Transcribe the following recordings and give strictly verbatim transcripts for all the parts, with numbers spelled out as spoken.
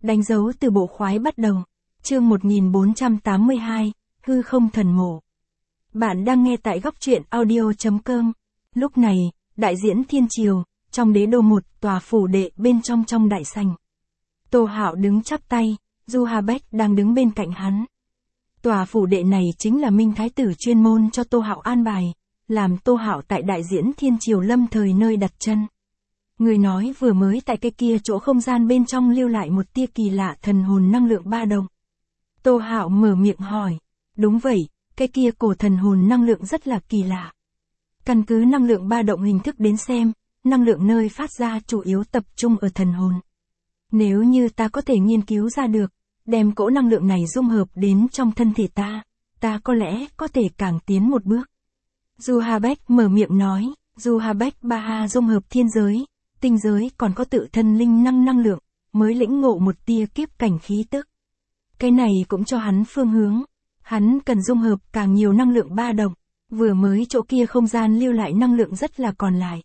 Đánh dấu từ bộ khoái bắt đầu. Chương một nghìn bốn trăm tám mươi hai, hư không thần mộ. Bạn đang nghe tại góc truyện audio chấm com. Lúc này, đại diễn thiên triều, trong đế đô một tòa phủ đệ bên trong trong đại sảnh. Tô Hạo đứng chắp tay, Du Hà Bách đang đứng bên cạnh hắn. Tòa phủ đệ này chính là Minh Thái tử chuyên môn cho Tô Hạo an bài, làm Tô Hạo tại đại diễn thiên triều lâm thời nơi đặt chân. Người nói vừa mới tại cái kia chỗ không gian bên trong lưu lại một tia kỳ lạ thần hồn năng lượng ba động. Tô Hạo mở miệng hỏi, đúng vậy, cái kia cổ thần hồn năng lượng rất là kỳ lạ. Căn cứ năng lượng ba động hình thức đến xem, năng lượng nơi phát ra chủ yếu tập trung ở thần hồn. Nếu như ta có thể nghiên cứu ra được, đem cỗ năng lượng này dung hợp đến trong thân thể ta, ta có lẽ có thể càng tiến một bước. Du Hà Bách mở miệng nói, Du Hà Bách ba ha dung hợp thiên giới, tinh giới còn có tự thân linh năng năng lượng, mới lĩnh ngộ một tia kiếp cảnh khí tức. Cái này cũng cho hắn phương hướng, hắn cần dung hợp càng nhiều năng lượng ba động, vừa mới chỗ kia không gian lưu lại năng lượng rất là còn lại.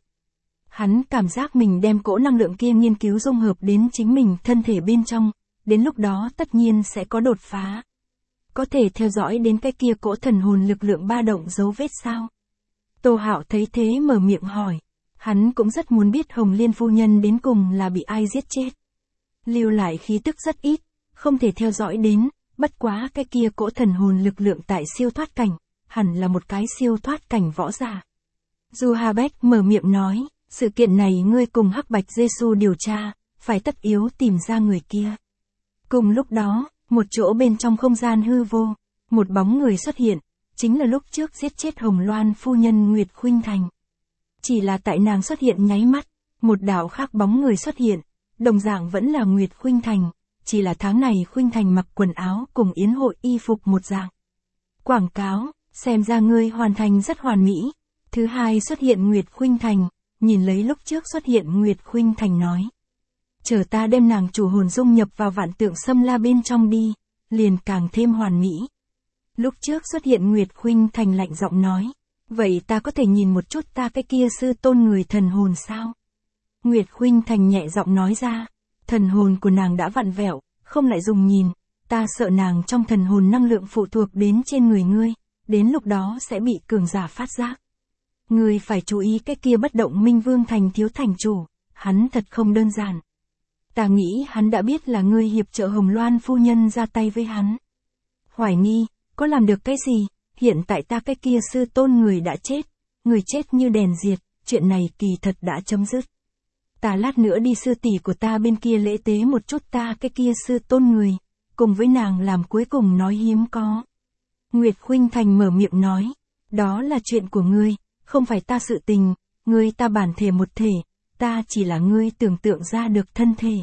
Hắn cảm giác mình đem cỗ năng lượng kia nghiên cứu dung hợp đến chính mình thân thể bên trong, đến lúc đó tất nhiên sẽ có đột phá. Có thể theo dõi đến cái kia cỗ thần hồn lực lượng ba động dấu vết sao? Tô Hạo thấy thế mở miệng hỏi. Hắn cũng rất muốn biết Hồng Liên phu nhân đến cùng là bị ai giết chết. Lưu lại khí tức rất ít, không thể theo dõi đến, bất quá cái kia cỗ thần hồn lực lượng tại siêu thoát cảnh, hẳn là một cái siêu thoát cảnh võ giả. Du Hà Bách mở miệng nói, sự kiện này ngươi cùng Hắc Bạch Giê-xu điều tra, phải tất yếu tìm ra người kia. Cùng lúc đó, một chỗ bên trong không gian hư vô, một bóng người xuất hiện, chính là lúc trước giết chết Hồng Loan phu nhân Nguyệt Khuynh Thành. Chỉ là tại nàng xuất hiện nháy mắt, một đạo khác bóng người xuất hiện, đồng dạng vẫn là Nguyệt Khuynh Thành, chỉ là tháng này Khuynh Thành mặc quần áo cùng yến hội y phục một dạng. Quảng cáo, xem ra ngươi hoàn thành rất hoàn mỹ. Thứ hai xuất hiện Nguyệt Khuynh Thành, nhìn lấy lúc trước xuất hiện Nguyệt Khuynh Thành nói. Chờ ta đem nàng chủ hồn dung nhập vào vạn tượng xâm la bên trong đi, liền càng thêm hoàn mỹ. Lúc trước xuất hiện Nguyệt Khuynh Thành lạnh giọng nói. Vậy ta có thể nhìn một chút ta cái kia sư tôn người thần hồn sao? Nguyệt Khuynh Thành nhẹ giọng nói ra, thần hồn của nàng đã vặn vẹo, không lại dùng nhìn, ta sợ nàng trong thần hồn năng lượng phụ thuộc đến trên người ngươi, đến lúc đó sẽ bị cường giả phát giác. Ngươi phải chú ý cái kia bất động Minh Vương Thành thiếu thành chủ, hắn thật không đơn giản. Ta nghĩ hắn đã biết là ngươi hiệp trợ Hồng Loan phu nhân ra tay với hắn. Hoài nghi, có làm được cái gì? Hiện tại ta cái kia sư tôn người đã chết, người chết như đèn diệt, chuyện này kỳ thật đã chấm dứt. Ta lát nữa đi sư tỷ của ta bên kia lễ tế một chút ta cái kia sư tôn người, cùng với nàng làm cuối cùng nói hiếm có. Nguyệt Khuynh Thành mở miệng nói, đó là chuyện của ngươi, không phải ta sự tình, ngươi ta bản thể một thể, ta chỉ là ngươi tưởng tượng ra được thân thể.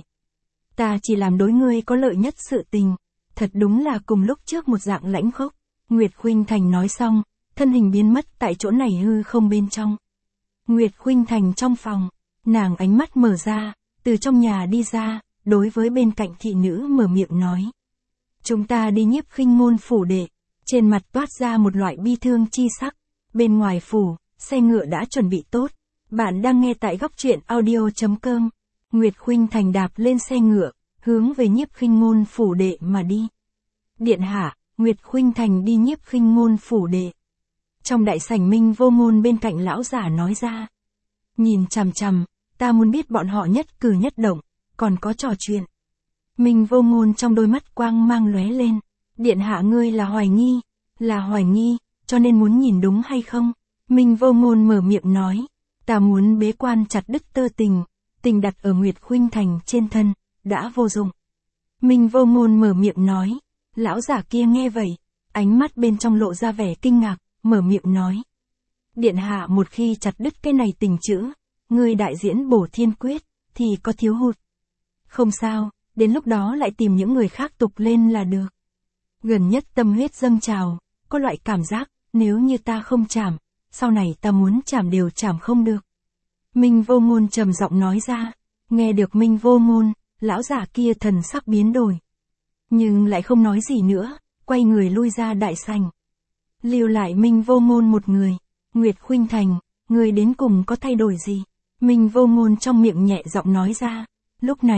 Ta chỉ làm đối ngươi có lợi nhất sự tình, thật đúng là cùng lúc trước một dạng lãnh khốc. Nguyệt Khuynh Thành nói xong, thân hình biến mất tại chỗ này hư không bên trong. Nguyệt Khuynh Thành trong phòng, nàng ánh mắt mở ra, từ trong nhà đi ra, đối với bên cạnh thị nữ mở miệng nói. Chúng ta đi Nhiếp Khinh Ngôn phủ đệ, trên mặt toát ra một loại bi thương chi sắc, bên ngoài phủ, xe ngựa đã chuẩn bị tốt. Bạn đang nghe tại góc truyện audio chấm com. Nguyệt Khuynh Thành đạp lên xe ngựa, hướng về Nhiếp Khinh Ngôn phủ đệ mà đi. Điện hạ. Nguyệt Khuynh Thành đi Nhiếp Khinh Ngôn phủ đệ. Trong đại sảnh Minh Vô Ngôn bên cạnh lão giả nói ra. Nhìn chằm chằm, ta muốn biết bọn họ nhất cử nhất động, còn có trò chuyện. Minh Vô Ngôn trong đôi mắt quang mang lóe lên. Điện hạ ngươi là hoài nghi, là hoài nghi, cho nên muốn nhìn đúng hay không? Minh Vô Ngôn mở miệng nói. Ta muốn bế quan chặt đứt tơ tình, tình đặt ở Nguyệt Khuynh Thành trên thân, đã vô dụng. Minh Vô Ngôn mở miệng nói. Lão giả kia nghe vậy, ánh mắt bên trong lộ ra vẻ kinh ngạc, mở miệng nói. Điện hạ một khi chặt đứt cái này tình chữ, ngươi đại diễn bổ thiên quyết, thì có thiếu hụt. Không sao, đến lúc đó lại tìm những người khác tục lên là được. Gần nhất tâm huyết dâng trào, có loại cảm giác, nếu như ta không chảm, sau này ta muốn chảm đều chảm không được. Minh Vô Ngôn trầm giọng nói ra, nghe được Minh Vô Ngôn, lão giả kia thần sắc biến đổi. Nhưng lại không nói gì nữa, quay người lui ra đại sảnh. Lưu lại Minh Vô Ngôn một người. Nguyệt Khuynh Thành, người đến cùng có thay đổi gì? Minh Vô Ngôn trong miệng nhẹ giọng nói ra. Lúc này,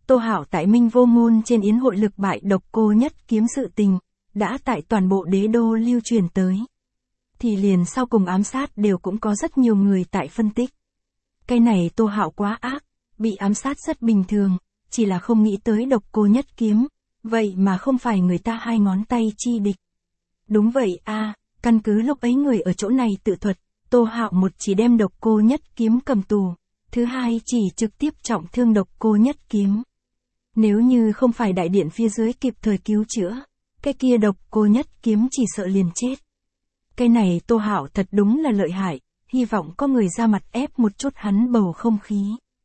Tô Hạo tại Minh Vô Ngôn trên yến hội lực bại độc cô nhất kiếm sự tình, đã tại toàn bộ đế đô lưu truyền tới. Thì liền sau cùng ám sát đều cũng có rất nhiều người tại phân tích. Cái này Tô Hạo quá ác, bị ám sát rất bình thường, chỉ là không nghĩ tới độc cô nhất kiếm, vậy mà không phải người ta hai ngón tay chi địch. Đúng vậy a, căn cứ lúc ấy người ở chỗ này tự thuật, Tô Hạo một chỉ đem độc cô nhất kiếm cầm tù, thứ hai chỉ trực tiếp trọng thương độc cô nhất kiếm. Nếu như không phải đại điện phía dưới kịp thời cứu chữa, cái kia độc cô nhất kiếm chỉ sợ liền chết. Cái này Tô Hạo thật đúng là lợi hại, hy vọng có người ra mặt ép một chút hắn bầu không khí.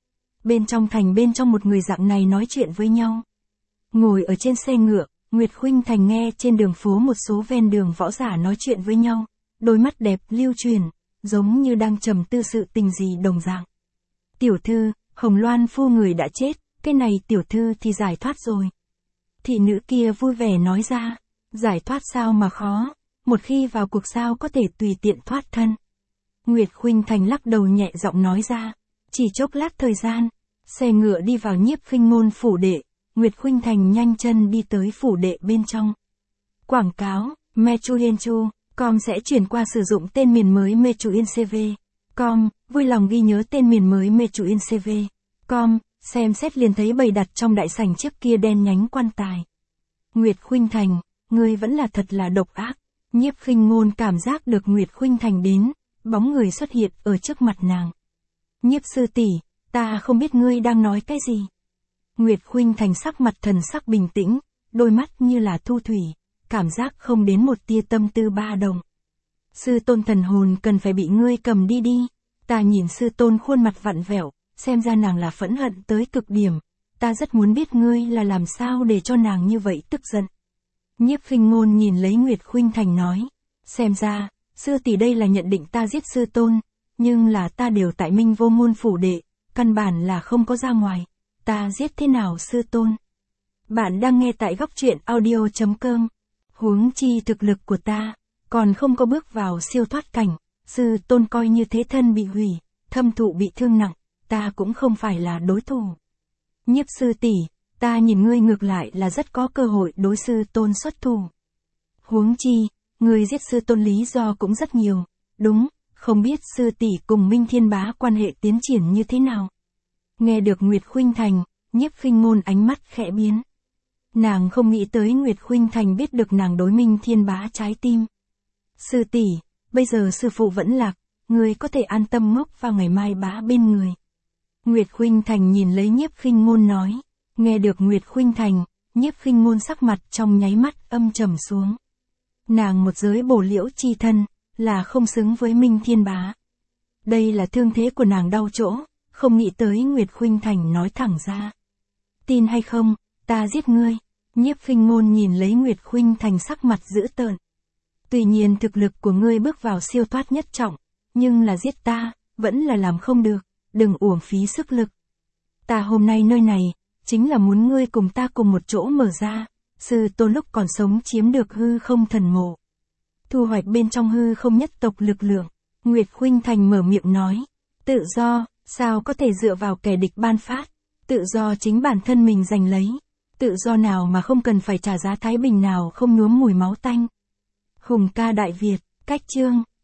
Bên trong thành bên trong một người dạng này nói chuyện với nhau. Ngồi ở trên xe ngựa, Nguyệt Khuynh Thành nghe trên đường phố một số ven đường võ giả nói chuyện với nhau, đôi mắt đẹp lưu truyền, giống như đang trầm tư sự tình gì đồng dạng. Tiểu thư, Hồng Loan phu người đã chết, cái này tiểu thư thì giải thoát rồi. Thị nữ kia vui vẻ nói ra, giải thoát sao mà khó, một khi vào cuộc sao có thể tùy tiện thoát thân. Nguyệt Khuynh Thành lắc đầu nhẹ giọng nói ra, chỉ chốc lát thời gian, xe ngựa đi vào Nhiếp Khinh Ngôn phủ đệ, Nguyệt Khuynh Thành nhanh chân đi tới phủ đệ bên trong. Quảng cáo, Mechuyenchu, com sẽ chuyển qua sử dụng tên miền mới Mechuyencv. Com, vui lòng ghi nhớ tên miền mới Mechuyencv. Com, xem xét liền thấy bày đặt trong đại sảnh chiếc kia đen nhánh quan tài. Nguyệt Khuynh Thành, ngươi vẫn là thật là độc ác. Nhiếp Khinh Ngôn cảm giác được Nguyệt Khuynh Thành đến, bóng người xuất hiện ở trước mặt nàng. Nhiếp sư tỷ, ta không biết ngươi đang nói cái gì. Nguyệt Khuynh Thành sắc mặt thần sắc bình tĩnh, đôi mắt như là thu thủy, cảm giác không đến một tia tâm tư ba đồng. Sư tôn thần hồn cần phải bị ngươi cầm đi đi. Ta nhìn sư tôn khuôn mặt vặn vẹo, xem ra nàng là phẫn hận tới cực điểm. Ta rất muốn biết ngươi là làm sao để cho nàng như vậy tức giận. Nhiếp Khinh Ngôn nhìn lấy Nguyệt Khuynh Thành nói, xem ra, sư tỷ đây là nhận định ta giết sư tôn, nhưng là ta đều tại Minh Vô Ngôn phủ đệ, căn bản là không có ra ngoài. Ta giết thế nào sư tôn? Bạn đang nghe tại góc truyện audio chấm com. Huống chi thực lực của ta, còn không có bước vào siêu thoát cảnh, sư tôn coi như thế thân bị hủy, thâm thụ bị thương nặng, ta cũng không phải là đối thủ. Nhiếp sư tỷ, ta nhìn ngươi ngược lại là rất có cơ hội đối sư tôn xuất thủ. Huống chi, ngươi giết sư tôn lý do cũng rất nhiều, đúng, không biết sư tỷ cùng Minh Thiên Bá quan hệ tiến triển như thế nào. Nghe được Nguyệt Khuynh Thành, Nhiếp Khinh Ngôn ánh mắt khẽ biến. Nàng không nghĩ tới Nguyệt Khuynh Thành biết được nàng đối Minh Thiên Bá trái tim. Sư tỷ, bây giờ sư phụ vẫn lạc, ngươi có thể an tâm ngốc vào ngày mai bá bên người. Nguyệt Khuynh Thành nhìn lấy Nhiếp Khinh Ngôn nói. Nghe được Nguyệt Khuynh Thành, Nhiếp Khinh Ngôn sắc mặt trong nháy mắt âm trầm xuống. Nàng một giới bổ liễu chi thân, là không xứng với Minh Thiên Bá. Đây là thương thế của nàng đau chỗ, không nghĩ tới Nguyệt Khuynh Thành nói thẳng ra. Tin hay không, ta giết ngươi. Nhiếp Khinh Ngôn nhìn lấy Nguyệt Khuynh Thành sắc mặt dữ tợn. Tuy nhiên thực lực của ngươi bước vào siêu thoát nhất trọng, nhưng là giết ta, vẫn là làm không được, đừng uổng phí sức lực. Ta hôm nay nơi này, chính là muốn ngươi cùng ta cùng một chỗ mở ra, sư tôn lúc còn sống chiếm được hư không thần mộ. Thu hoạch bên trong hư không nhất tộc lực lượng, Nguyệt Khuynh Thành mở miệng nói, tự do, sao có thể dựa vào kẻ địch ban phát, tự do chính bản thân mình giành lấy, tự do nào mà không cần phải trả giá thái bình nào không nhuốm mùi máu tanh. Hùng ca Đại Việt, cách chương.